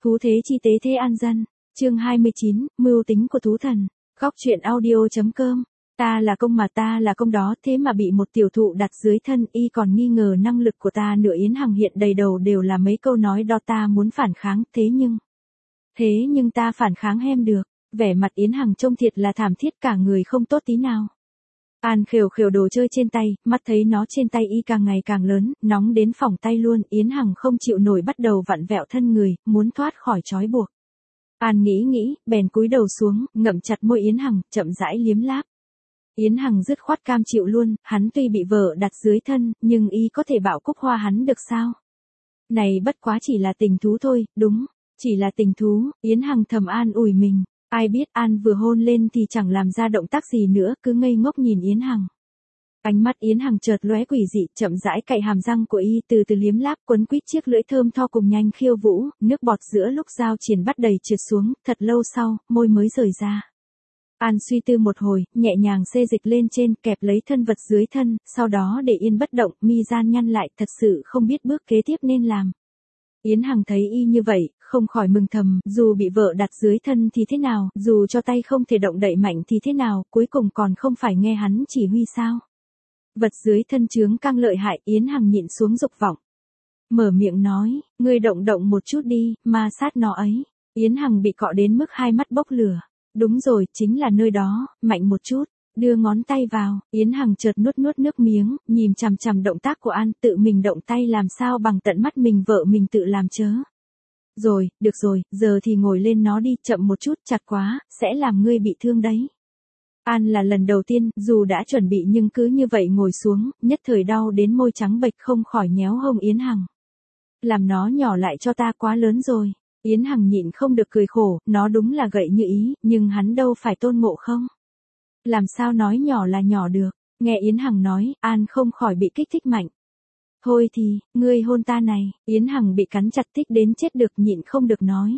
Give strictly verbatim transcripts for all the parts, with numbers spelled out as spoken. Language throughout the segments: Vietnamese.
Phú thế chi tế thế an dân. Chương hai mươi chín, mưu tính của thú thần. Góc truyện audio.com. Ta là công mà ta là công đó, thế mà bị một tiểu thụ đặt dưới thân, y còn nghi ngờ năng lực của ta nữa. Yến Hằng hiện đầy đầu đều là mấy câu nói đó. Ta muốn phản kháng, thế nhưng... Thế nhưng ta phản kháng hem được. Vẻ mặt Yến Hằng trông thiệt là thảm thiết, cả người không tốt tí nào. An khều khều đồ chơi trên tay, mắt thấy nó trên tay y càng ngày càng lớn, nóng đến phỏng tay luôn. Yến Hằng không chịu nổi, bắt đầu vặn vẹo thân người, muốn thoát khỏi trói buộc. An nghĩ nghĩ, bèn cúi đầu xuống, ngậm chặt môi Yến Hằng, chậm rãi liếm láp. Yến Hằng dứt khoát cam chịu luôn, hắn tuy bị vợ đặt dưới thân, nhưng y có thể bảo cúc hoa hắn được sao? Này bất quá chỉ là tình thú thôi, đúng, chỉ là tình thú. Yến Hằng thầm an ủi mình. Ai biết An vừa hôn lên thì chẳng làm ra động tác gì nữa, cứ ngây ngốc nhìn Yến Hằng. Ánh mắt Yến Hằng chợt lóe quỷ dị, chậm rãi cạy hàm răng của y, từ từ liếm láp, quấn quýt chiếc lưỡi thơm tho cùng nhanh khiêu vũ, nước bọt giữa lúc giao triển bắt đầy trượt xuống, thật lâu sau, môi mới rời ra. An suy tư một hồi, nhẹ nhàng xê dịch lên trên, kẹp lấy thân vật dưới thân, sau đó để yên bất động, mi gian nhăn lại, thật sự không biết bước kế tiếp nên làm. Yến Hằng thấy y như vậy, không khỏi mừng thầm, dù bị vợ đặt dưới thân thì thế nào, dù cho tay không thể động đậy mạnh thì thế nào, cuối cùng còn không phải nghe hắn chỉ huy sao. Vật dưới thân chướng căng lợi hại, Yến Hằng nhịn xuống dục vọng. Mở miệng nói, ngươi động động một chút đi, ma sát nó ấy. Yến Hằng bị cọ đến mức hai mắt bốc lửa. Đúng rồi, chính là nơi đó, mạnh một chút. Đưa ngón tay vào, Yến Hằng chợt nuốt nuốt nước miếng, nhìn chằm chằm động tác của An, tự mình động tay làm sao bằng tận mắt mình vợ mình tự làm chớ. Rồi, được rồi, giờ thì ngồi lên nó đi, chậm một chút, chặt quá, sẽ làm ngươi bị thương đấy. An là lần đầu tiên, dù đã chuẩn bị nhưng cứ như vậy ngồi xuống, nhất thời đau đến môi trắng bệch, không khỏi nhéo hông Yến Hằng. Làm nó nhỏ lại cho ta, quá lớn rồi. Yến Hằng nhịn không được cười khổ, nó đúng là gậy như ý, nhưng hắn đâu phải Tôn Ngộ Không. Làm sao nói nhỏ là nhỏ được, nghe Yến Hằng nói, An không khỏi bị kích thích mạnh. Thôi thì, ngươi hôn ta này, Yến Hằng bị cắn chặt thích đến chết được, nhịn không được nói.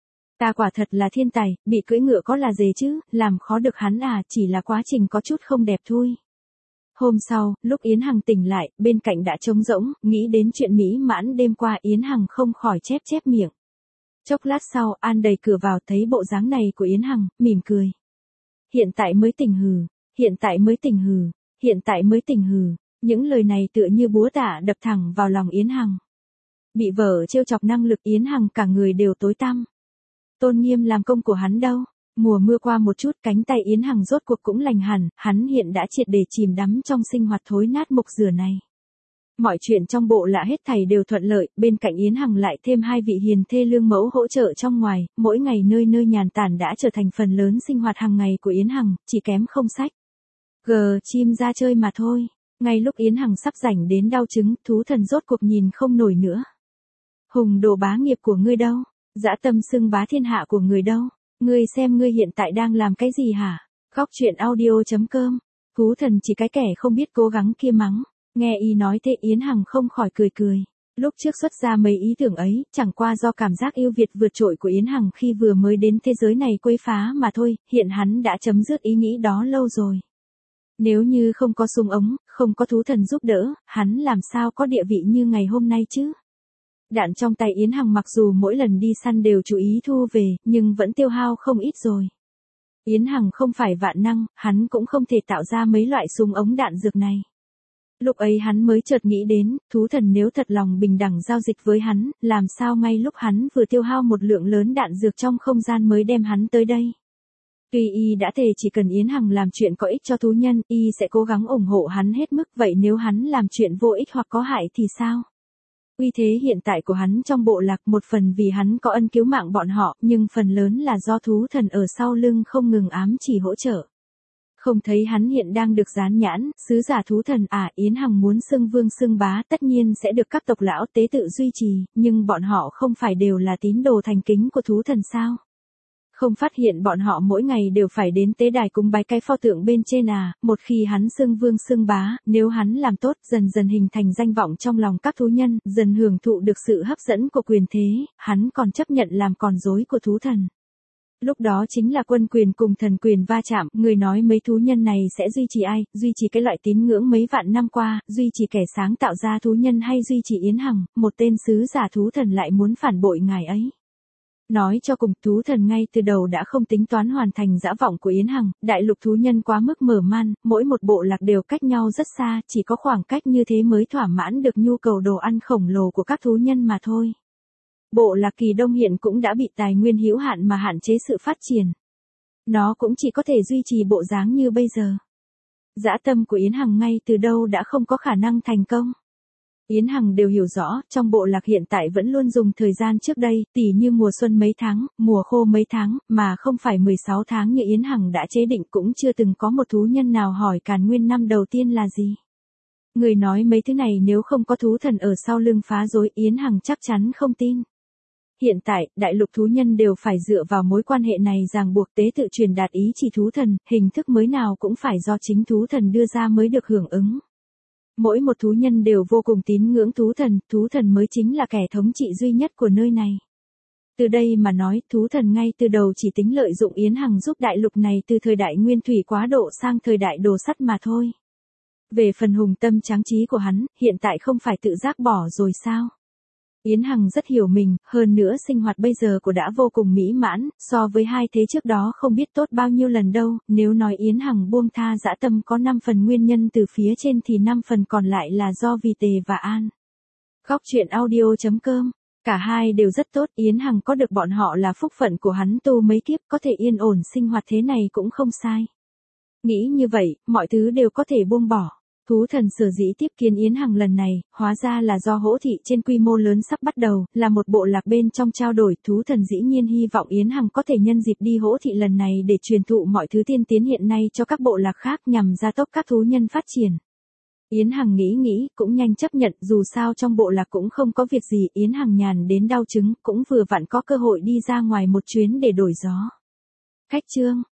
Ta quả thật là thiên tài, bị cưỡi ngựa có là dề chứ, làm khó được hắn à, chỉ là quá trình có chút không đẹp thôi. Hôm sau, lúc Yến Hằng tỉnh lại, bên cạnh đã trống rỗng, nghĩ đến chuyện mỹ mãn đêm qua, Yến Hằng không khỏi chép chép miệng. Chốc lát sau, An đẩy cửa vào, thấy bộ dáng này của Yến Hằng, mỉm cười. Hiện tại mới tỉnh hừ, hiện tại mới tỉnh hừ, hiện tại mới tỉnh hừ. Những lời này tựa như búa tạ đập thẳng vào lòng Yến Hằng. Bị vợ trêu chọc năng lực, Yến Hằng cả người đều tối tăm. Tôn Nghiêm làm công của hắn đâu? Mùa mưa qua một chút, cánh tay Yến Hằng rốt cuộc cũng lành hẳn, hắn hiện đã triệt để chìm đắm trong sinh hoạt thối nát mục rửa này. Mọi chuyện trong bộ lạ hết thảy đều thuận lợi, bên cạnh Yến Hằng lại thêm hai vị hiền thê lương mẫu hỗ trợ trong ngoài, mỗi ngày nơi nơi nhàn tản đã trở thành phần lớn sinh hoạt hàng ngày của Yến Hằng, chỉ kém không sách. Gờ chim ra chơi mà thôi. Ngay lúc Yến Hằng sắp rảnh đến đau chứng, thú thần rốt cuộc nhìn không nổi nữa. Hùng đồ bá nghiệp của ngươi đâu? Dã tâm xưng bá thiên hạ của người đâu? Ngươi xem ngươi hiện tại đang làm cái gì hả? Góc truyện audio.com. Thú thần chỉ cái kẻ không biết cố gắng kia mắng. Nghe y nói thế Yến Hằng không khỏi cười cười. Lúc trước xuất ra mấy ý tưởng ấy, chẳng qua do cảm giác yêu Việt vượt trội của Yến Hằng khi vừa mới đến thế giới này quấy phá mà thôi, hiện hắn đã chấm dứt ý nghĩ đó lâu rồi. Nếu như không có súng ống, không có thú thần giúp đỡ, hắn làm sao có địa vị như ngày hôm nay chứ? Đạn trong tay Yến Hằng mặc dù mỗi lần đi săn đều chú ý thu về, nhưng vẫn tiêu hao không ít rồi. Yến Hằng không phải vạn năng, hắn cũng không thể tạo ra mấy loại súng ống đạn dược này. Lúc ấy hắn mới chợt nghĩ đến, thú thần nếu thật lòng bình đẳng giao dịch với hắn, làm sao ngay lúc hắn vừa tiêu hao một lượng lớn đạn dược trong không gian mới đem hắn tới đây. Tuy y đã thề chỉ cần Yến Hằng làm chuyện có ích cho thú nhân, y sẽ cố gắng ủng hộ hắn hết mức, vậy nếu hắn làm chuyện vô ích hoặc có hại thì sao? Uy thế hiện tại của hắn trong bộ lạc một phần vì hắn có ân cứu mạng bọn họ, nhưng phần lớn là do thú thần ở sau lưng không ngừng ám chỉ hỗ trợ. Không thấy hắn hiện đang được dán nhãn, sứ giả thú thần à, Yến Hằng muốn xưng vương xưng bá tất nhiên sẽ được các tộc lão tế tự duy trì, nhưng bọn họ không phải đều là tín đồ thành kính của thú thần sao? Không phát hiện bọn họ mỗi ngày đều phải đến tế đài cúng bái cái pho tượng bên trên à, một khi hắn xưng vương xưng bá, nếu hắn làm tốt dần dần hình thành danh vọng trong lòng các thú nhân, dần hưởng thụ được sự hấp dẫn của quyền thế, hắn còn chấp nhận làm con rối của thú thần. Lúc đó chính là quân quyền cùng thần quyền va chạm, người nói mấy thú nhân này sẽ duy trì ai, duy trì cái loại tín ngưỡng mấy vạn năm qua, duy trì kẻ sáng tạo ra thú nhân hay duy trì Yến Hằng, một tên sứ giả thú thần lại muốn phản bội ngài ấy. Nói cho cùng, thú thần ngay từ đầu đã không tính toán hoàn thành dã vọng của Yến Hằng, đại lục thú nhân quá mức mở man, mỗi một bộ lạc đều cách nhau rất xa, chỉ có khoảng cách như thế mới thỏa mãn được nhu cầu đồ ăn khổng lồ của các thú nhân mà thôi. Bộ lạc Kỳ Đông hiện cũng đã bị tài nguyên hữu hạn mà hạn chế sự phát triển. Nó cũng chỉ có thể duy trì bộ dáng như bây giờ. Dã tâm của Yến Hằng ngay từ đâu đã không có khả năng thành công. Yến Hằng đều hiểu rõ, trong bộ lạc hiện tại vẫn luôn dùng thời gian trước đây, tỉ như mùa xuân mấy tháng, mùa khô mấy tháng, mà không phải mười sáu tháng như Yến Hằng đã chế định, cũng chưa từng có một thú nhân nào hỏi càn nguyên năm đầu tiên là gì. Người nói mấy thứ này nếu không có thú thần ở sau lưng phá rối, Yến Hằng chắc chắn không tin. Hiện tại, đại lục thú nhân đều phải dựa vào mối quan hệ này ràng buộc tế tự truyền đạt ý chỉ thú thần, hình thức mới nào cũng phải do chính thú thần đưa ra mới được hưởng ứng. Mỗi một thú nhân đều vô cùng tín ngưỡng thú thần, thú thần mới chính là kẻ thống trị duy nhất của nơi này. Từ đây mà nói, thú thần ngay từ đầu chỉ tính lợi dụng Yến Hằng giúp đại lục này từ thời đại nguyên thủy quá độ sang thời đại đồ sắt mà thôi. Về phần hùng tâm tráng trí của hắn, hiện tại không phải tự giác bỏ rồi sao? Yến Hằng rất hiểu mình, hơn nữa sinh hoạt bây giờ của đã vô cùng mỹ mãn, so với hai thế trước đó không biết tốt bao nhiêu lần đâu, nếu nói Yến Hằng buông tha dã tâm có năm phần nguyên nhân từ phía trên thì năm phần còn lại là do vì Tề và An. Góc truyện audio chấm com, cả hai đều rất tốt, Yến Hằng có được bọn họ là phúc phận của hắn tu mấy kiếp, có thể yên ổn sinh hoạt thế này cũng không sai. Nghĩ như vậy, mọi thứ đều có thể buông bỏ. Thú thần sở dĩ tiếp kiến Yến Hằng lần này, hóa ra là do hỗ thị trên quy mô lớn sắp bắt đầu, là một bộ lạc bên trong trao đổi, thú thần dĩ nhiên hy vọng Yến Hằng có thể nhân dịp đi hỗ thị lần này để truyền thụ mọi thứ tiên tiến hiện nay cho các bộ lạc khác nhằm gia tốc các thú nhân phát triển. Yến Hằng nghĩ nghĩ, cũng nhanh chấp nhận, dù sao trong bộ lạc cũng không có việc gì, Yến Hằng nhàn đến đau chứng, cũng vừa vặn có cơ hội đi ra ngoài một chuyến để đổi gió. Cách chương